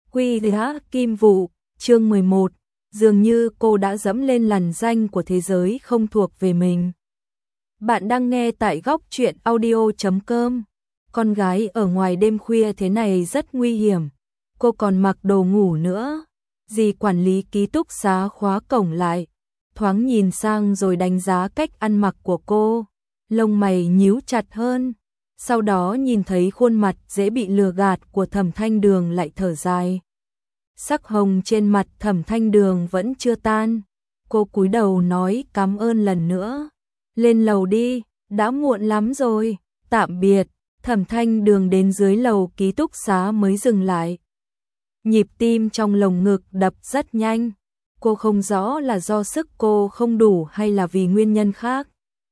Quy Giá Kim Vụ, chương 11, dường như cô đã dẫm lên lằn danh của thế giới không thuộc về mình. Bạn đang nghe tại góc truyện audio.com. Con gái ở ngoài đêm khuya thế này rất nguy hiểm. Cô còn mặc đồ ngủ nữa. Dì quản lý ký túc xá khóa cổng lại, thoáng nhìn sang rồi đánh giá cách ăn mặc của cô. Lông mày nhíu chặt hơn. Sau đó nhìn thấy khuôn mặt dễ bị lừa gạt của Thẩm Thanh Đường lại thở dài. Sắc hồng trên mặt Thẩm Thanh Đường vẫn chưa tan. Cô cúi đầu nói cảm ơn lần nữa. Lên lầu đi, đã muộn lắm rồi. Tạm biệt. Thẩm Thanh Đường đến dưới lầu ký túc xá mới dừng lại. Nhịp tim trong lồng ngực đập rất nhanh. Cô không rõ là do sức cô không đủ hay là vì nguyên nhân khác.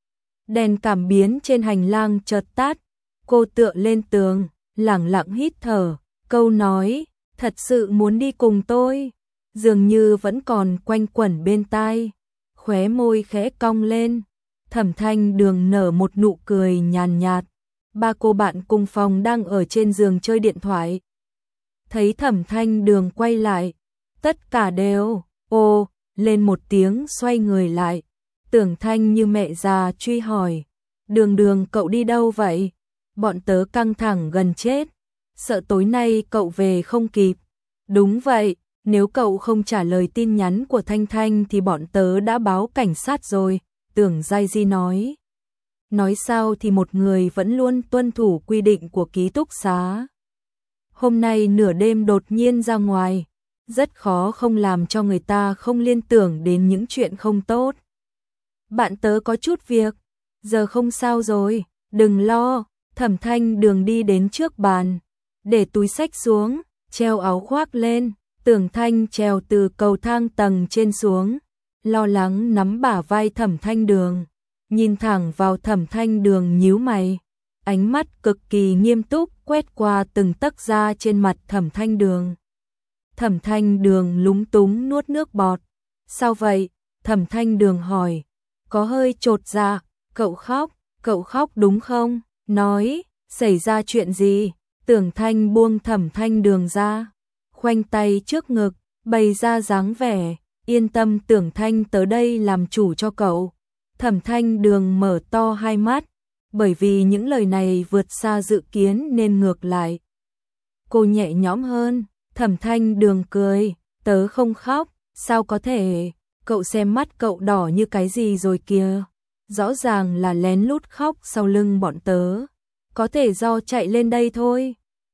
Đèn cảm biến trên hành lang chợt tắt. Cô tựa lên tường, lẳng lặng hít thở. Câu nói, thật sự muốn đi cùng tôi, dường như vẫn còn quanh quẩn bên tai. Khóe môi khẽ cong lên. Thẩm Thanh Đường nở một nụ cười nhàn nhạt. Ba cô bạn cùng phòng đang ở trên giường chơi điện thoại. Thấy Thẩm Thanh Đường quay lại, tất cả đều ô lên một tiếng, xoay người lại. Tưởng Thanh như mẹ già truy hỏi, Đường Đường cậu đi đâu vậy? Bọn tớ căng thẳng gần chết, sợ tối nay cậu về không kịp. Đúng vậy, nếu cậu không trả lời tin nhắn của Thanh Thanh thì bọn tớ đã báo cảnh sát rồi, Tưởng Giai Di nói. Nói sao thì một người vẫn luôn tuân thủ quy định của ký túc xá. Hôm nay nửa đêm đột nhiên ra ngoài, rất khó không làm cho người ta không liên tưởng đến những chuyện không tốt. Bạn tớ có chút việc, giờ không sao rồi, đừng lo. Thẩm Thanh Đường đi đến trước bàn, để túi xách xuống, treo áo khoác lên. Tưởng Thanh trèo từ cầu thang tầng trên xuống, lo lắng nắm bả vai Thẩm Thanh Đường, nhìn thẳng vào Thẩm Thanh Đường nhíu mày, ánh mắt cực kỳ nghiêm túc quét qua từng tấc da trên mặt Thẩm Thanh Đường. Thẩm Thanh Đường lúng túng nuốt nước bọt. Sao vậy? Thẩm Thanh Đường hỏi, có hơi chột dạ. Cậu khóc đúng không? Nói, xảy ra chuyện gì? Tưởng Thanh buông Thẩm Thanh Đường ra, khoanh tay trước ngực, bày ra dáng vẻ, yên tâm Tưởng Thanh tới đây làm chủ cho cậu. Thẩm Thanh Đường mở to hai mắt, bởi vì những lời này vượt xa dự kiến nên ngược lại. Cô nhẹ nhõm hơn. Thẩm Thanh Đường cười, tớ không khóc, sao có thể, cậu xem mắt cậu đỏ như cái gì rồi kìa. Rõ ràng là lén lút khóc sau lưng bọn tớ. Có thể do chạy lên đây thôi.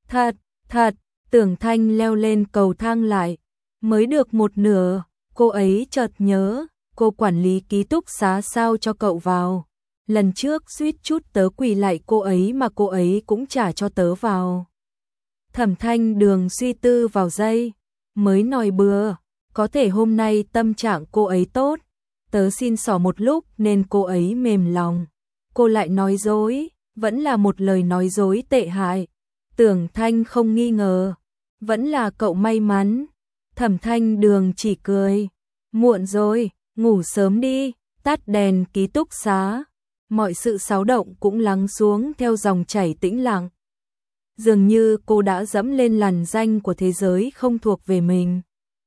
Thật, Tưởng Thanh leo lên cầu thang lại. Mới được một nửa, cô ấy chợt nhớ, cô quản lý ký túc xá sao cho cậu vào. Lần trước suýt chút tớ quỳ lại cô ấy mà cô ấy cũng trả cho tớ vào. Thẩm Thanh Đường suy tư vào giây, mới nói bừa, có thể hôm nay tâm trạng cô ấy tốt. Tớ xin xỏ một lúc nên cô ấy mềm lòng. Cô lại nói dối, vẫn là một lời nói dối tệ hại. Tưởng Thanh không nghi ngờ, vẫn là cậu may mắn. Thẩm Thanh Đường chỉ cười, muộn rồi, ngủ sớm đi. Tắt đèn ký túc xá, mọi sự xáo động cũng lắng xuống theo dòng chảy tĩnh lặng. Dường như cô đã dẫm lên lằn danh của thế giới không thuộc về mình.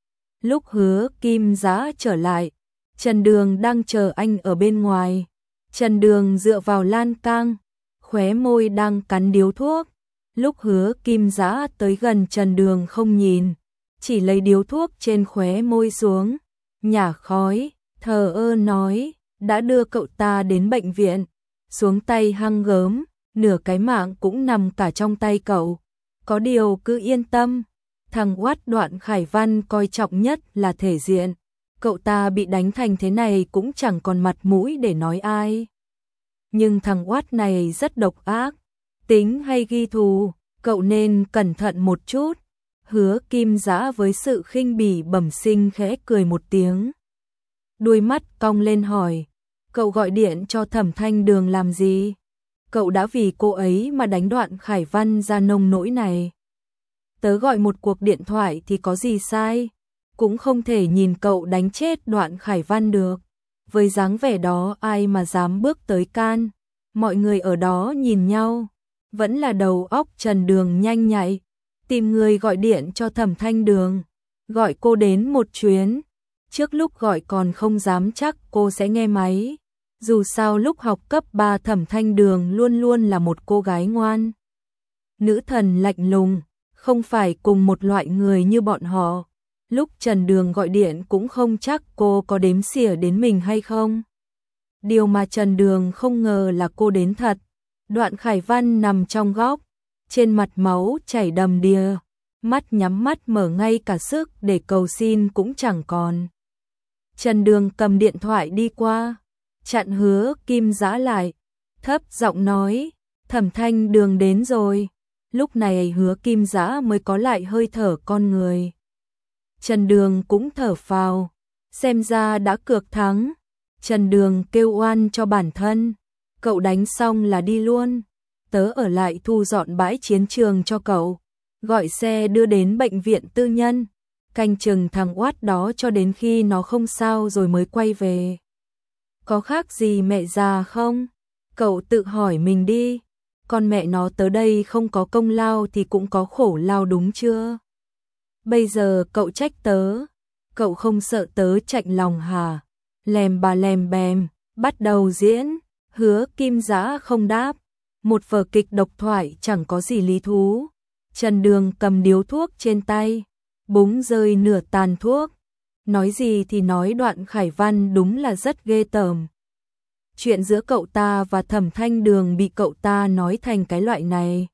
Lúc Hứa Kim Giá trở lại, Trần Đường đang chờ anh ở bên ngoài. Trần Đường dựa vào lan can, khóe môi đang cắn điếu thuốc. Lúc Hứa Kim Giá tới gần Trần Đường không nhìn, chỉ lấy điếu thuốc trên khóe môi xuống, nhả khói, thờ ơ nói, đã đưa cậu ta đến bệnh viện, xuống tay hăng gớm, nửa cái mạng cũng nằm cả trong tay cậu. Có điều cứ yên tâm, thằng oát Đoạn Khải Văn coi trọng nhất là thể diện. Cậu ta bị đánh thành thế này cũng chẳng còn mặt mũi để nói ai. Nhưng thằng oát này rất độc ác, tính hay ghi thù, cậu nên cẩn thận một chút. Hứa Kim Giá với sự khinh bỉ bẩm sinh khẽ cười một tiếng. Đuôi mắt cong lên hỏi, cậu gọi điện cho Thẩm Thanh Đường làm gì? Cậu đã vì cô ấy mà đánh Đoạn Khải Văn ra nông nỗi này. Tớ gọi một cuộc điện thoại thì có gì sai, cũng không thể nhìn cậu đánh chết Đoạn Khải Văn được. Với dáng vẻ đó ai mà dám bước tới can. Mọi người ở đó nhìn nhau, vẫn là đầu óc Trần Đường nhanh nhạy. tìm người gọi điện cho Thẩm Thanh Đường, gọi cô đến một chuyến. Trước lúc gọi còn không dám chắc cô sẽ nghe máy. Dù sao lúc học cấp 3 Thẩm Thanh Đường luôn luôn là một cô gái ngoan. Nữ thần lạnh lùng, không phải cùng một loại người như bọn họ. Lúc Trần Đường gọi điện cũng không chắc cô có đếm xỉa đến mình hay không. Điều mà Trần Đường không ngờ là cô đến thật. Đoạn Khải Văn nằm trong góc, trên mặt máu chảy đầm đìa, mắt nhắm mắt mở ngay cả sức để cầu xin cũng chẳng còn. Trần Đường cầm điện thoại đi qua, chặn Hứa Kim Dã lại, thấp giọng nói, Thẩm Thanh Đường đến rồi. Lúc này Hứa Kim Dã mới có lại hơi thở con người. Trần Đường cũng thở phào, xem ra đã cược thắng. Trần Đường kêu oan cho bản thân, cậu đánh xong là đi luôn, tớ ở lại thu dọn bãi chiến trường cho cậu, gọi xe đưa đến bệnh viện tư nhân, canh chừng thằng oát đó cho đến khi nó không sao rồi mới quay về. Có khác gì mẹ già không? Cậu tự hỏi mình đi, con mẹ nó tới đây không có công lao thì cũng có khổ lao đúng chưa? Bây giờ cậu trách tớ, cậu không sợ tớ chạnh lòng hả? Lèm bà lèm bèm, bắt đầu diễn. Hứa Kim Dã không đáp, một vở kịch độc thoại chẳng có gì lý thú. Trần Đường cầm điếu thuốc trên tay, búng rơi nửa tàn thuốc. Nói gì thì nói, Đoạn Khải Văn đúng là rất ghê tởm. Chuyện giữa cậu ta và Thẩm Thanh Đường bị cậu ta nói thành cái loại này.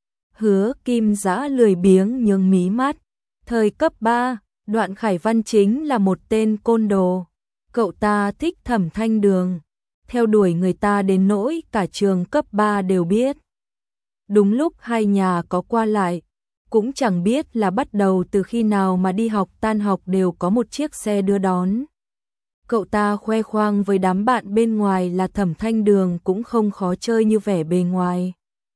Hứa Kim Dã lười biếng nhướng mí mắt. Thời cấp 3, Đoạn Khải Văn chính là một tên côn đồ. Cậu ta thích Thẩm Thanh Đường, theo đuổi người ta đến nỗi cả trường cấp 3 đều biết. Đúng lúc hai nhà có qua lại, cũng chẳng biết là bắt đầu từ khi nào mà đi học tan học đều có một chiếc xe đưa đón. Cậu ta khoe khoang với đám bạn bên ngoài là Thẩm Thanh Đường cũng không khó chơi như vẻ bề ngoài.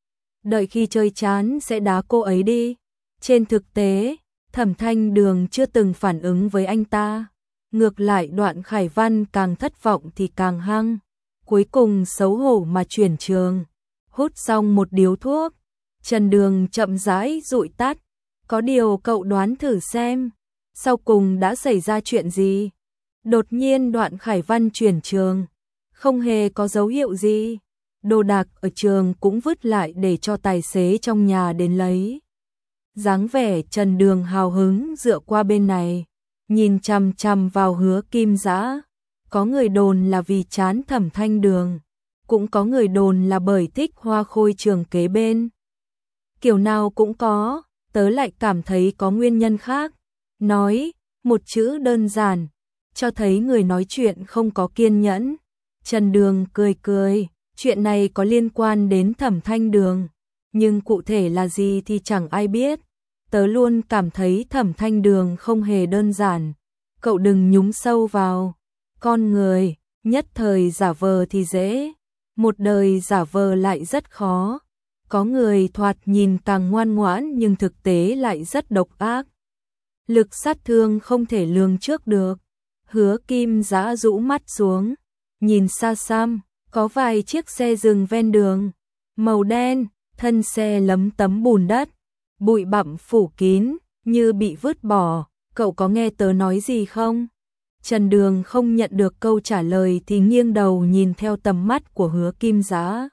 Đợi khi chơi chán sẽ đá cô ấy đi. Trên thực tế, Thẩm Thanh Đường chưa từng phản ứng với anh ta. Ngược lại Đoạn Khải Văn càng thất vọng thì càng hăng. Cuối cùng xấu hổ mà chuyển trường. Hút xong một điếu thuốc, Trần Đường chậm rãi dụi tắt. Có điều cậu đoán thử xem, sau cùng đã xảy ra chuyện gì? Đột nhiên Đoạn Khải Văn chuyển trường, không hề có dấu hiệu gì. Đồ đạc ở trường cũng vứt lại để cho tài xế trong nhà đến lấy. Dáng vẻ Trần Đường hào hứng dựa qua bên này, nhìn chằm chằm vào Hứa Kim Dã. Có người đồn là vì chán Thẩm Thanh Đường, cũng có người đồn là bởi thích Hoa Khôi trường kế bên. Kiểu nào cũng có, tớ lại cảm thấy có nguyên nhân khác. Nói, một chữ đơn giản, cho thấy người nói chuyện không có kiên nhẫn. Trần Đường cười cười, chuyện này có liên quan đến Thẩm Thanh Đường, nhưng cụ thể là gì thì chẳng ai biết. Tớ luôn cảm thấy Thẩm Thanh Đường không hề đơn giản, cậu đừng nhúng sâu vào. Con người, nhất thời giả vờ thì dễ, một đời giả vờ lại rất khó. Có người thoạt nhìn càng ngoan ngoãn nhưng thực tế lại rất độc ác. Lực sát thương không thể lường trước được. Hứa Kim Dã rũ mắt xuống, nhìn xa xăm, có vài chiếc xe dừng ven đường, màu đen, thân xe lấm tấm bùn đất, bụi bặm phủ kín, như bị vứt bỏ. Cậu có nghe tớ nói gì không? Trần Đường không nhận được câu trả lời thì nghiêng đầu nhìn theo tầm mắt của Hứa Kim Dã.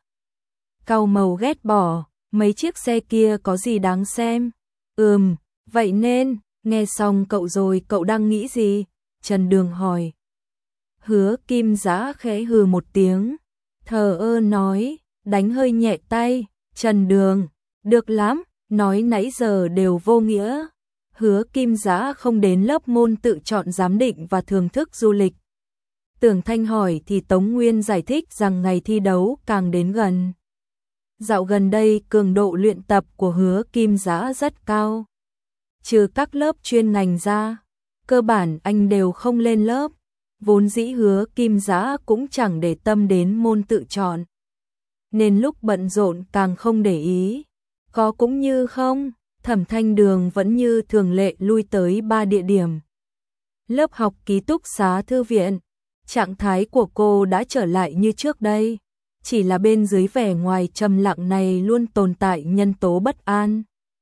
Cau màu ghét bỏ, mấy chiếc xe kia có gì đáng xem? Vậy nên, nghe xong cậu rồi cậu đang nghĩ gì? Trần Đường hỏi. Hứa Kim Dã khẽ hừ một tiếng, thờ ơ nói, đánh hơi nhẹ tay. Trần Đường, được lắm, nói nãy giờ đều vô nghĩa. Hứa Kim Dã không đến lớp môn tự chọn giám định và thưởng thức du lịch. Tưởng Thanh hỏi thì Tống Nguyên giải thích rằng ngày thi đấu càng đến gần. Dạo gần đây cường độ luyện tập của Hứa Kim Dã rất cao. Trừ các lớp chuyên ngành ra, cơ bản anh đều không lên lớp. Vốn dĩ Hứa Kim Dã cũng chẳng để tâm đến môn tự chọn, nên lúc bận rộn càng không để ý. Có cũng như không, Thẩm Thanh Đường vẫn như thường lệ lui tới 3 địa điểm. Lớp học, ký túc xá, thư viện. Trạng thái của cô đã trở lại như trước đây, chỉ là bên dưới vẻ ngoài trầm lặng này luôn tồn tại nhân tố bất an.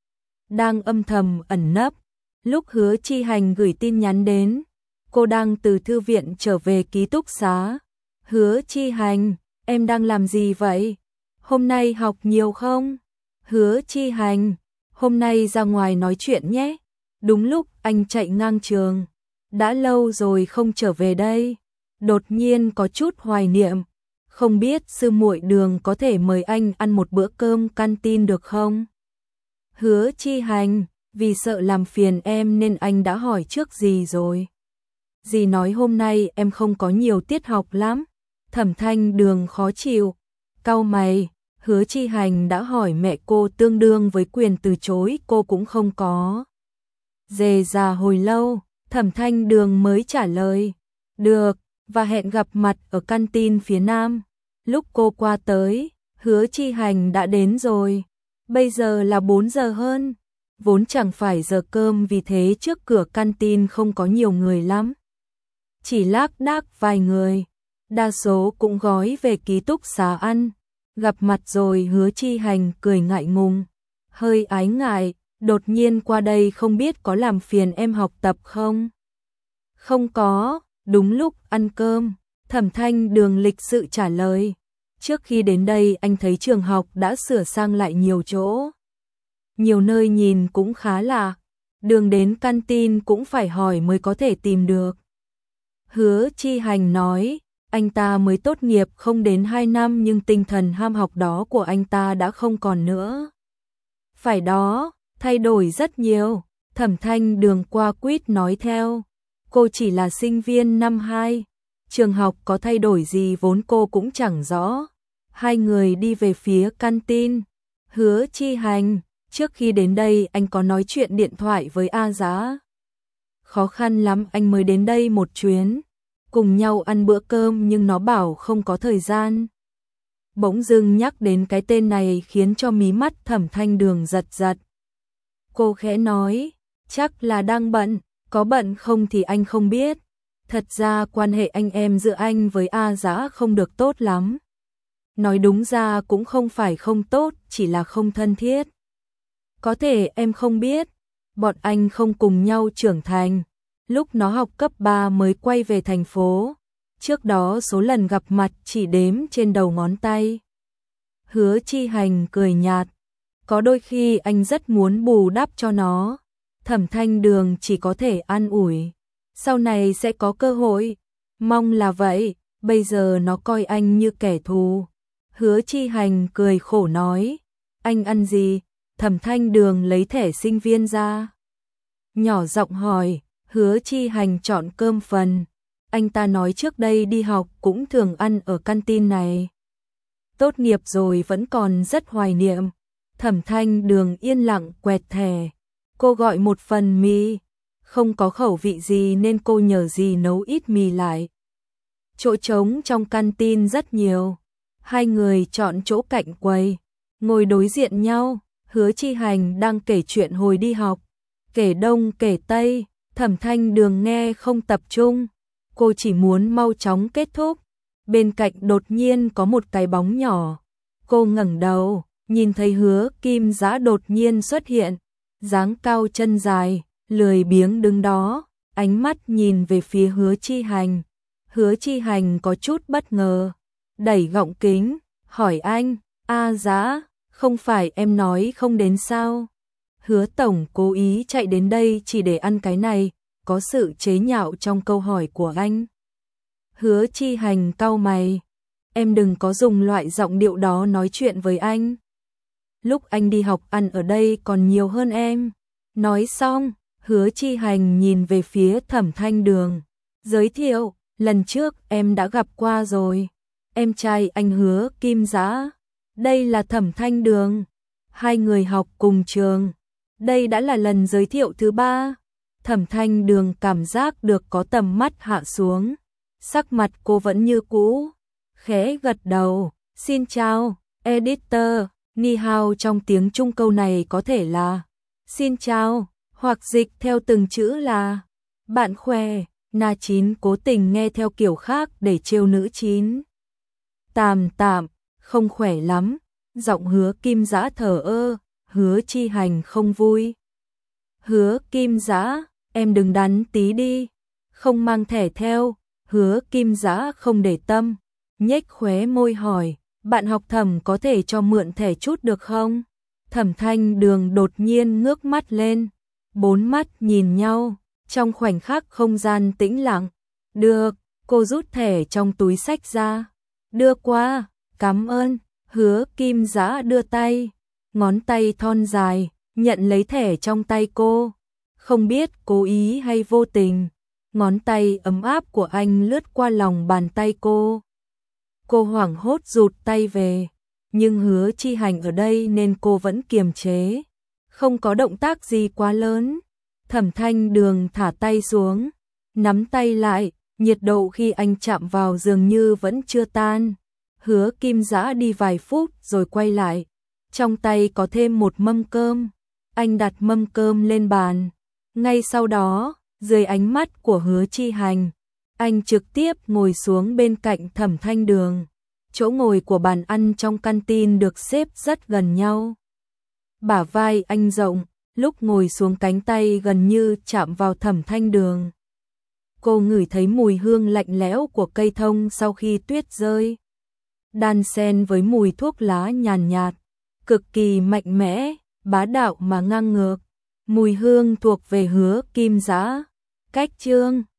đang âm thầm ẩn nấp. Lúc Hứa Chi Hành gửi tin nhắn đến, cô đang từ thư viện trở về ký túc xá. Hứa Chi Hành, em đang làm gì vậy? Hôm nay học nhiều không? Hứa Chi Hành, hôm nay ra ngoài nói chuyện nhé. Đúng lúc anh chạy ngang trường. Đã lâu rồi không trở về đây. Đột nhiên có chút hoài niệm. Không biết sư muội Đường có thể mời anh ăn một bữa cơm canteen được không? Hứa Chi Hành, vì sợ làm phiền em nên anh đã hỏi trước dì rồi. Dì nói hôm nay em không có nhiều tiết học lắm. Thẩm Thanh Đường khó chịu. Cau mày, Hứa Chi Hành đã hỏi mẹ cô tương đương với quyền từ chối cô cũng không có. Dề già hồi lâu, Thẩm Thanh Đường mới trả lời. Được, và hẹn gặp mặt ở canteen phía nam. Lúc cô qua tới, Hứa Chi Hành đã đến rồi. Bây giờ là 4 giờ hơn. Vốn chẳng phải giờ cơm vì thế trước cửa canteen không có nhiều người lắm. Chỉ lác đác vài người. Đa số cũng gói về ký túc xá ăn. Gặp mặt rồi Hứa Chi Hành cười ngại ngùng. Hơi ái ngại, đột nhiên qua đây không biết có làm phiền em học tập không? Không có, đúng lúc ăn cơm. Thẩm Thanh Đường lịch sự trả lời. Trước khi đến đây anh thấy trường học đã sửa sang lại nhiều chỗ. Nhiều nơi nhìn cũng khá lạ. Đường đến canteen cũng phải hỏi mới có thể tìm được. Hứa Chi Hành nói, anh ta mới tốt nghiệp không đến 2 năm nhưng tinh thần ham học đó của anh ta đã không còn nữa. Phải đó, thay đổi rất nhiều. Thẩm Thanh Đường qua quýt nói theo. Cô chỉ là sinh viên năm 2. Trường học có thay đổi gì vốn cô cũng chẳng rõ. Hai người đi về phía canteen. Hứa Chi Hành, trước khi đến đây anh có nói chuyện điện thoại với A Giá. Khó khăn lắm anh mới đến đây một chuyến. Cùng nhau ăn bữa cơm nhưng nó bảo không có thời gian. Bỗng dưng nhắc đến cái tên này khiến cho mí mắt Thẩm Thanh Đường giật giật. Cô khẽ nói, chắc là đang bận, có bận không thì anh không biết. Thật ra quan hệ anh em giữa anh với A Dã không được tốt lắm. Nói đúng ra cũng không phải không tốt, chỉ là không thân thiết. Có thể em không biết, bọn anh không cùng nhau trưởng thành. Lúc nó học cấp 3 mới quay về thành phố. Trước đó số lần gặp mặt chỉ đếm trên đầu ngón tay. Hứa Chi Hành cười nhạt. Có đôi khi anh rất muốn bù đắp cho nó. Thẩm Thanh Đường chỉ có thể an ủi. Sau này sẽ có cơ hội. Mong là vậy, bây giờ nó coi anh như kẻ thù. Hứa Chi Hành cười khổ nói. Anh ăn gì? Thẩm Thanh Đường lấy thẻ sinh viên ra. Nhỏ giọng hỏi. Hứa Chi Hành chọn cơm phần. Anh ta nói trước đây đi học cũng thường ăn ở canteen này. Tốt nghiệp rồi vẫn còn rất hoài niệm. Thẩm Thanh Đường yên lặng quẹt thẻ. Cô gọi một phần mì. Không có khẩu vị gì nên cô nhờ dì nấu ít mì lại. Chỗ trống trong canteen rất nhiều. Hai người chọn chỗ cạnh quầy. Ngồi đối diện nhau. Hứa Chi Hành đang kể chuyện hồi đi học. Kể đông kể tây. Thẩm Thanh Đường nghe không tập trung. Cô chỉ muốn mau chóng kết thúc. Bên cạnh đột nhiên có một cái bóng nhỏ. Cô ngẩng đầu, nhìn thấy Hứa Kim Dã đột nhiên xuất hiện. Dáng cao chân dài, lười biếng đứng đó, ánh mắt nhìn về phía Hứa Chi Hành. Hứa Chi Hành có chút bất ngờ. Đẩy gọng kính, hỏi anh, A Dã, không phải em nói không đến sao? Hứa Tổng cố ý chạy đến đây chỉ để ăn cái này, có sự chế nhạo trong câu hỏi của anh. Hứa Chi Hành cau mày, em đừng có dùng loại giọng điệu đó nói chuyện với anh. Lúc anh đi học ăn ở đây còn nhiều hơn em. Nói xong, Hứa Chi Hành nhìn về phía Thẩm Thanh Đường. Giới thiệu, lần trước em đã gặp qua rồi. Em trai anh Hứa Kim Dã. Đây là Thẩm Thanh Đường. Hai người học cùng trường. Đây đã là lần giới thiệu thứ 3. Thẩm Thanh Đường cảm giác được có tầm mắt hạ xuống. Sắc mặt cô vẫn như cũ. Khẽ gật đầu. Xin chào, editor. Ni hao trong tiếng Trung câu này có thể là xin chào, hoặc dịch theo từng chữ là bạn khỏe. Na Chín cố tình nghe theo kiểu khác để trêu nữ Chín. Tạm, không khỏe lắm. Giọng Hứa Kim Dã thờ ơ. Hứa Chi Hành không vui. Hứa Kim Dã, em đừng đắn tí đi, không mang thẻ theo. Hứa Kim Dã không để tâm, nhếch khóe môi hỏi, bạn học Thẩm có thể cho mượn thẻ chút được không? Thẩm Thanh Đường đột nhiên ngước mắt lên, bốn mắt nhìn nhau, trong khoảnh khắc không gian tĩnh lặng. Được, cô rút thẻ trong túi xách ra, đưa qua, cảm ơn. Hứa Kim Dã đưa tay, ngón tay thon dài, nhận lấy thẻ trong tay cô. Không biết cố ý hay vô tình, ngón tay ấm áp của anh lướt qua lòng bàn tay cô. Cô hoảng hốt rụt tay về, nhưng Hứa Chi Hành ở đây nên cô vẫn kiềm chế, không có động tác gì quá lớn. Thẩm Thanh Đường thả tay xuống, nắm tay lại, nhiệt độ khi anh chạm vào dường như vẫn chưa tan. Hứa Kim Dã đi vài phút rồi quay lại, trong tay có thêm một mâm cơm. Anh đặt mâm cơm lên bàn. Ngay sau đó, dưới ánh mắt của Hứa Chi Hành, anh trực tiếp ngồi xuống bên cạnh Thẩm Thanh Đường. Chỗ ngồi của bàn ăn trong canteen được xếp rất gần nhau. Bả vai anh rộng, lúc ngồi xuống cánh tay gần như chạm vào Thẩm Thanh Đường. Cô ngửi thấy mùi hương lạnh lẽo của cây thông sau khi tuyết rơi, đan xen với mùi thuốc lá nhàn nhạt, cực kỳ mạnh mẽ, bá đạo mà ngang ngược. Mùi hương thuộc về Hứa Kim Dã. Cách chương